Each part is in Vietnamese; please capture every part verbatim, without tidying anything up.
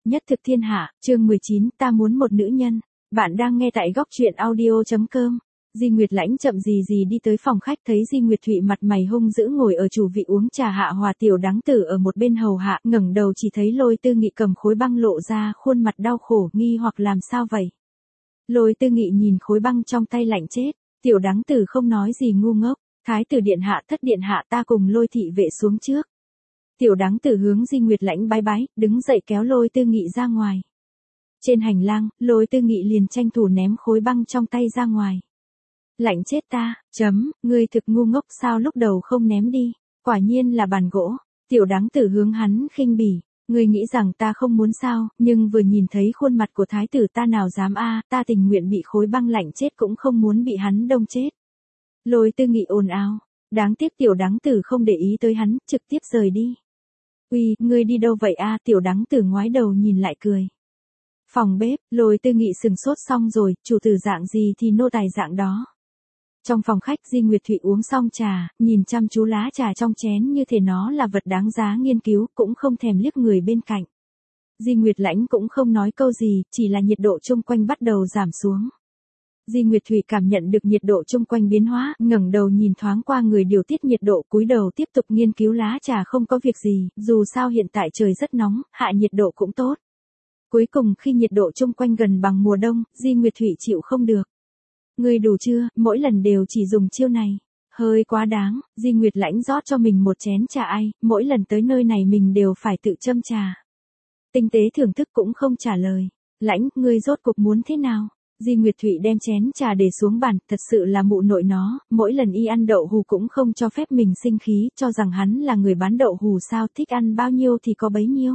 nhất thực thiên hạ, chương mười chín, ta muốn một nữ nhân. Bạn đang nghe tại góc truyện audio.com. Di Nguyệt Lãnh chậm gì gì đi tới phòng khách, thấy Di Nguyệt Thụy mặt mày hung dữ ngồi ở chủ vị uống trà, Hạ Hòa Tiểu Đáng Tử ở một bên hầu hạ, ngẩng đầu chỉ thấy Lôi Tư Nghị cầm khối băng lộ ra, khuôn mặt đau khổ, nghi hoặc làm sao vậy. Lôi Tư Nghị nhìn khối băng trong tay lạnh chết, Tiểu Đáng Tử không nói gì, ngu ngốc. Thái tử điện hạ, thất điện hạ, ta cùng Lôi thị vệ xuống trước. Tiểu Đáng Tử hướng Di Nguyệt Lãnh bái bái, đứng dậy kéo Lôi Tư Nghị ra ngoài. Trên hành lang, Lôi Tư Nghị liền tranh thủ ném khối băng trong tay ra ngoài. Lạnh chết ta, chấm, ngươi thực ngu ngốc, sao lúc đầu không ném đi, quả nhiên là bàn gỗ. Tiểu Đáng Tử hướng hắn khinh bỉ, ngươi nghĩ rằng ta không muốn sao, nhưng vừa nhìn thấy khuôn mặt của thái tử ta nào dám a, ta tình nguyện bị khối băng lạnh chết cũng không muốn bị hắn đông chết. Lôi Tư Nghị ồn ào, đáng tiếc Tiểu Đáng Tử không để ý tới hắn, trực tiếp rời đi. Uy, ngươi đi đâu vậy a? Tiểu Đáng Tử ngoái đầu nhìn lại cười. Phòng bếp, Lôi Tư Nghị sừng sốt, xong rồi, chủ tử dạng gì thì nô tài dạng đó. Trong phòng khách, Di Nguyệt Thụy uống xong trà, nhìn chăm chú lá trà trong chén như thể nó là vật đáng giá nghiên cứu, cũng không thèm liếc người bên cạnh. Di Nguyệt Lãnh cũng không nói câu gì, chỉ là nhiệt độ chung quanh bắt đầu giảm xuống. Di Nguyệt Thụy cảm nhận được nhiệt độ chung quanh biến hóa, ngẩng đầu nhìn thoáng qua người điều tiết nhiệt độ, cúi đầu tiếp tục nghiên cứu lá trà. Không có việc gì, dù sao hiện tại trời rất nóng, hạ nhiệt độ cũng tốt. Cuối cùng khi nhiệt độ chung quanh gần bằng mùa đông, Di Nguyệt Thụy chịu không được. Ngươi đủ chưa, mỗi lần đều chỉ dùng chiêu này. Hơi quá đáng. Di Nguyệt Lãnh rót cho mình một chén trà ai, mỗi lần tới nơi này mình đều phải tự châm trà. Tinh tế thưởng thức cũng không trả lời. Lãnh, ngươi rốt cuộc muốn thế nào? Di Nguyệt Thụy đem chén trà để xuống bàn, thật sự là mụ nội nó, mỗi lần y ăn đậu hù cũng không cho phép mình sinh khí, cho rằng hắn là người bán đậu hù sao, thích ăn bao nhiêu thì có bấy nhiêu.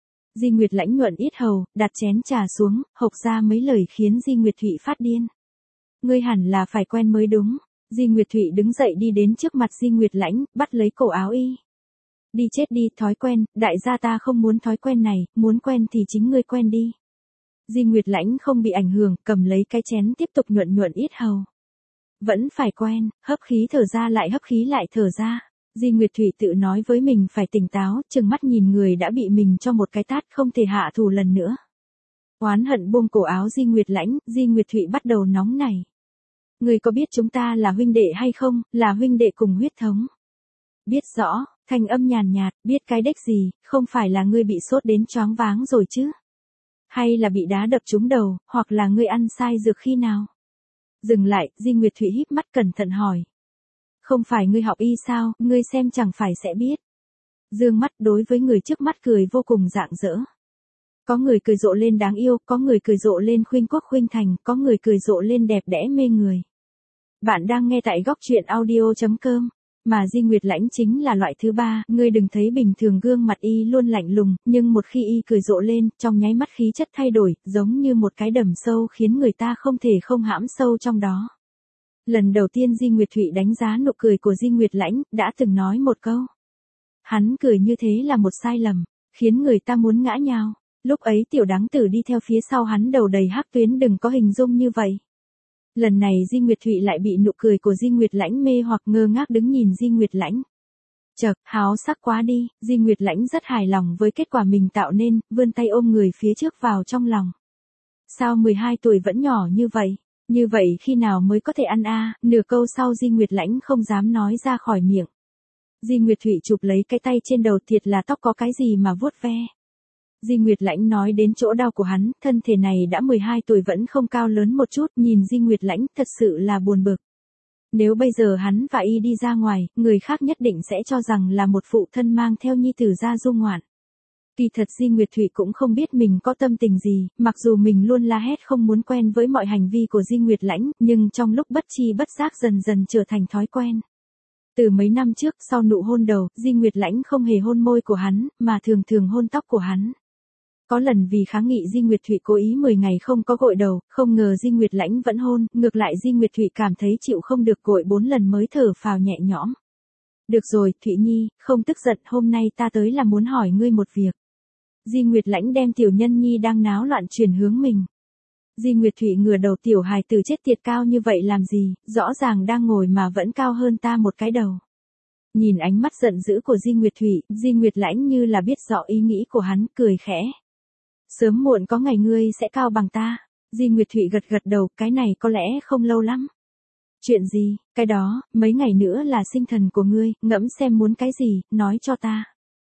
Di Nguyệt Lãnh nhuận yết hầu, đặt chén trà xuống, hộc ra mấy lời khiến Di Nguyệt Thụy phát điên. Ngươi hẳn là phải quen mới đúng. Di Nguyệt Thụy đứng dậy đi đến trước mặt Di Nguyệt Lãnh, bắt lấy cổ áo y. Đi chết đi, thói quen, đại gia ta không muốn thói quen này, muốn quen thì chính ngươi quen đi. Di Nguyệt Lãnh không bị ảnh hưởng, cầm lấy cái chén tiếp tục nhuận nhuận yết hầu. Vẫn phải quen, hấp khí thở ra lại hấp khí lại thở ra. Di Nguyệt Thụy tự nói với mình phải tỉnh táo, chừng mắt nhìn người đã bị mình cho một cái tát, không thể hạ thù lần nữa. Oán hận buông cổ áo Di Nguyệt Lãnh, Di Nguyệt Thụy bắt đầu nóng nảy. Ngươi có biết chúng ta là huynh đệ hay không, là huynh đệ cùng huyết thống? Biết rõ, thanh âm nhàn nhạt, biết cái đếch gì, không phải là ngươi bị sốt đến choáng váng rồi chứ? Hay là bị đá đập trúng đầu, hoặc là ngươi ăn sai dược khi nào? Dừng lại, Di Nguyệt Thụy híp mắt cẩn thận hỏi. Không phải ngươi học y sao, ngươi xem chẳng phải sẽ biết. Dương mắt đối với người trước mắt cười vô cùng rạng rỡ. Có người cười rộ lên đáng yêu, có người cười rộ lên khuynh quốc khuynh thành, có người cười rộ lên đẹp đẽ mê người. Bạn đang nghe tại góc truyện audio.com. Mà Di Nguyệt Lãnh chính là loại thứ ba, ngươi đừng thấy bình thường gương mặt y luôn lạnh lùng, nhưng một khi y cười rộ lên, trong nháy mắt khí chất thay đổi, giống như một cái đầm sâu khiến người ta không thể không hãm sâu trong đó. Lần đầu tiên Di Nguyệt Thụy đánh giá nụ cười của Di Nguyệt Lãnh, đã từng nói một câu. Hắn cười như thế là một sai lầm, khiến người ta muốn ngã nhào. Lúc ấy Tiểu Đáng Tử đi theo phía sau hắn đầu đầy hắc tuyến, đừng có hình dung như vậy. Lần này Di Nguyệt Thụy lại bị nụ cười của Di Nguyệt Lãnh mê hoặc, ngơ ngác đứng nhìn Di Nguyệt Lãnh. Chậc, háo sắc quá đi. Di Nguyệt Lãnh rất hài lòng với kết quả mình tạo nên, vươn tay ôm người phía trước vào trong lòng. Sao mười hai tuổi vẫn nhỏ như vậy? Như vậy khi nào mới có thể ăn a? Nửa câu sau Di Nguyệt Lãnh không dám nói ra khỏi miệng. Di Nguyệt Thụy chụp lấy cái tay trên đầu, thiệt là tóc có cái gì mà vuốt ve. Di Nguyệt Lãnh nói đến chỗ đau của hắn, thân thể này đã mười hai tuổi vẫn không cao lớn một chút, nhìn Di Nguyệt Lãnh thật sự là buồn bực. Nếu bây giờ hắn và y đi ra ngoài, người khác nhất định sẽ cho rằng là một phụ thân mang theo nhi tử ra du ngoạn. Kỳ thật Di Nguyệt Thụy cũng không biết mình có tâm tình gì, mặc dù mình luôn la hét không muốn quen với mọi hành vi của Di Nguyệt Lãnh, nhưng trong lúc bất chi bất giác dần dần trở thành thói quen. Từ mấy năm trước, sau nụ hôn đầu, Di Nguyệt Lãnh không hề hôn môi của hắn, mà thường thường hôn tóc của hắn. Có lần vì kháng nghị Di Nguyệt Thụy cố ý mười ngày không có gội đầu, không ngờ Di Nguyệt Lãnh vẫn hôn, ngược lại Di Nguyệt Thụy cảm thấy chịu không được, gội bốn lần mới thở phào nhẹ nhõm. Được rồi, Thụy Nhi, không tức giận, hôm nay ta tới là muốn hỏi ngươi một việc. Di Nguyệt Lãnh đem Tiểu Nhân Nhi đang náo loạn chuyển hướng mình. Di Nguyệt Thụy ngửa đầu, tiểu hài tử chết tiệt, cao như vậy làm gì, rõ ràng đang ngồi mà vẫn cao hơn ta một cái đầu. Nhìn ánh mắt giận dữ của Di Nguyệt Thụy, Di Nguyệt Lãnh như là biết rõ ý nghĩ của hắn, cười khẽ. Sớm muộn có ngày ngươi sẽ cao bằng ta. Di Nguyệt Thụy gật gật đầu, cái này có lẽ không lâu lắm. Chuyện gì, cái đó, mấy ngày nữa là sinh thần của ngươi, ngẫm xem muốn cái gì, nói cho ta.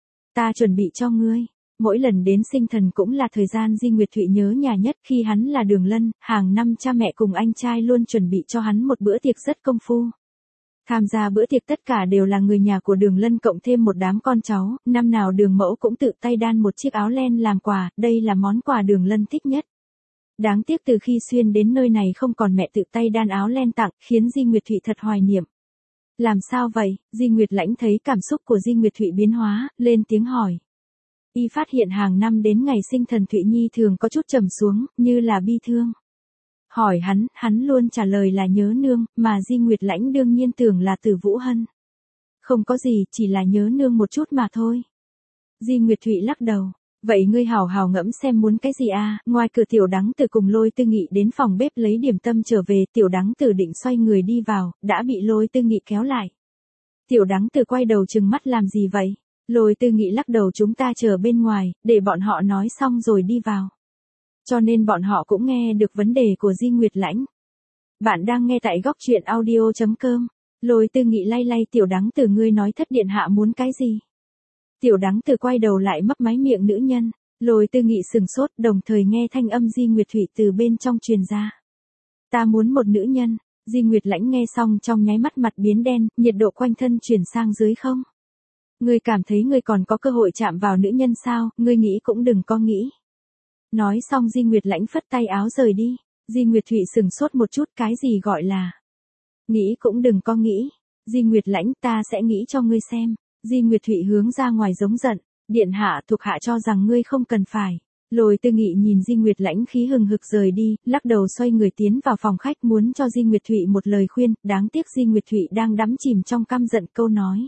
Ta chuẩn bị cho ngươi. Mỗi lần đến sinh thần cũng là thời gian Di Nguyệt Thụy nhớ nhà nhất, khi hắn là Đường Lân, hàng năm cha mẹ cùng anh trai luôn chuẩn bị cho hắn một bữa tiệc rất công phu. Tham gia bữa tiệc tất cả đều là người nhà của Đường Lân cộng thêm một đám con cháu, năm nào Đường Mẫu cũng tự tay đan một chiếc áo len làm quà, đây là món quà Đường Lân thích nhất. Đáng tiếc từ khi Xuyên đến nơi này không còn mẹ tự tay đan áo len tặng, khiến Di Nguyệt Thụy thật hoài niệm. Làm sao vậy? Di Nguyệt Lãnh thấy cảm xúc của Di Nguyệt Thụy biến hóa, lên tiếng hỏi. Y phát hiện hàng năm đến ngày sinh thần Thụy Nhi thường có chút trầm xuống, như là bi thương. Hỏi hắn, hắn luôn trả lời là nhớ nương, mà Di Nguyệt Lãnh đương nhiên tưởng là Từ Vũ Hân. Không có gì, chỉ là nhớ nương một chút mà thôi. Di Nguyệt Thụy lắc đầu. Vậy ngươi hào hào ngẫm xem muốn cái gì à? Ngoài cửa Tiểu Đắng Tử cùng Lôi Tư Nghị đến phòng bếp lấy điểm tâm trở về, Tiểu Đắng Tử định xoay người đi vào, đã bị Lôi Tư Nghị kéo lại. Tiểu Đắng Tử quay đầu trừng mắt làm gì vậy? Lôi Tư Nghị lắc đầu, chúng ta chờ bên ngoài, để bọn họ nói xong rồi đi vào. Cho nên bọn họ cũng nghe được vấn đề của Di Nguyệt Lãnh. Bạn đang nghe tại góc truyện audio chấm com. Lôi Tư Nghị lay lay Tiểu Đắng Tử, ngươi nói thất điện hạ muốn cái gì? Tiểu Đắng Tử quay đầu lại mấp máy miệng nữ nhân. Lôi Tư Nghị sừng sốt, đồng thời nghe thanh âm Di Nguyệt Thụy từ bên trong truyền ra. Ta muốn một nữ nhân. Di Nguyệt Lãnh nghe xong trong nháy mắt mặt biến đen, nhiệt độ quanh thân chuyển sang dưới không. Ngươi cảm thấy ngươi còn có cơ hội chạm vào nữ nhân sao? Ngươi nghĩ cũng đừng có nghĩ. Nói xong Di Nguyệt Lãnh phất tay áo rời đi. Di Nguyệt Thụy sừng sốt một chút, cái gì gọi là nghĩ cũng đừng có nghĩ. Di Nguyệt Lãnh, ta sẽ nghĩ cho ngươi xem. Di Nguyệt Thụy hướng ra ngoài giống giận. Điện hạ, thuộc hạ cho rằng ngươi không cần phải. Lôi Tư Nghị nhìn Di Nguyệt Lãnh khí hừng hực rời đi, lắc đầu xoay người tiến vào phòng khách muốn cho Di Nguyệt Thụy một lời khuyên, đáng tiếc Di Nguyệt Thụy đang đắm chìm trong căm giận, câu nói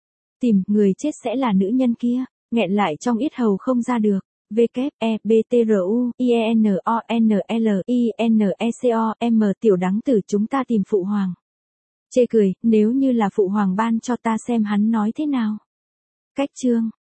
tìm người chết sẽ là nữ nhân kia, nghẹn lại trong yết hầu không ra được. W E B T R U I E N O N L I N E C O M. Tiểu Đắng Tử, chúng ta tìm phụ hoàng. Chê cười, nếu như là phụ hoàng ban cho ta xem hắn nói thế nào. Cách chương